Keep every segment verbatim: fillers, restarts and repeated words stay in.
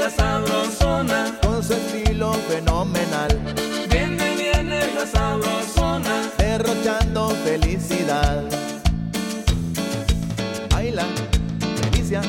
la sabrosona, con su estilo fenomenal. viene, viene la sabrosona, derrochando felicidad. Baila, delicia.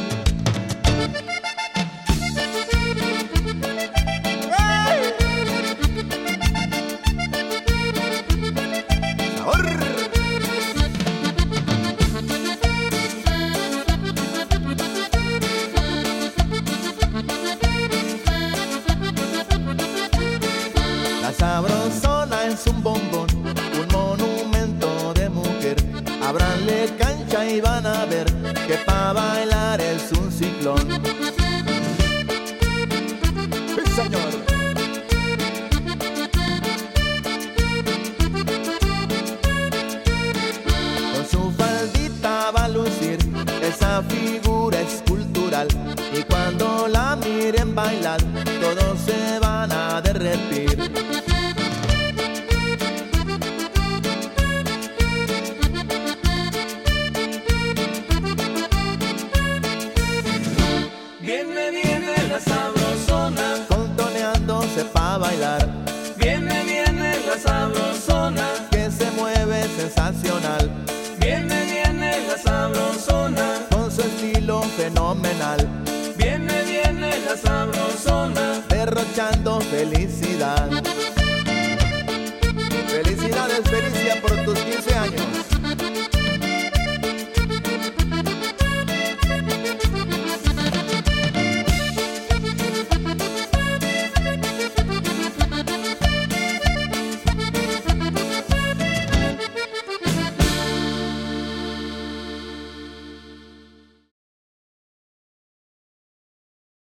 La sabrosona es un bombón, un monumento de mujer. Ábranle cancha y van a ver que pa' bailar es un ciclón. ¡Sí, señor! Con su faldita va a lucir, esa figura escultural. Y cuando la miren bailar, todos se van a derretir. viene, viene la sabrosona, Contoneándose pa' bailar, viene, viene la sabrosona, que se mueve sensacional, viene, viene la sabrosona, con su estilo fenomenal, viene, viene la sabrosona, derrochando felicidad.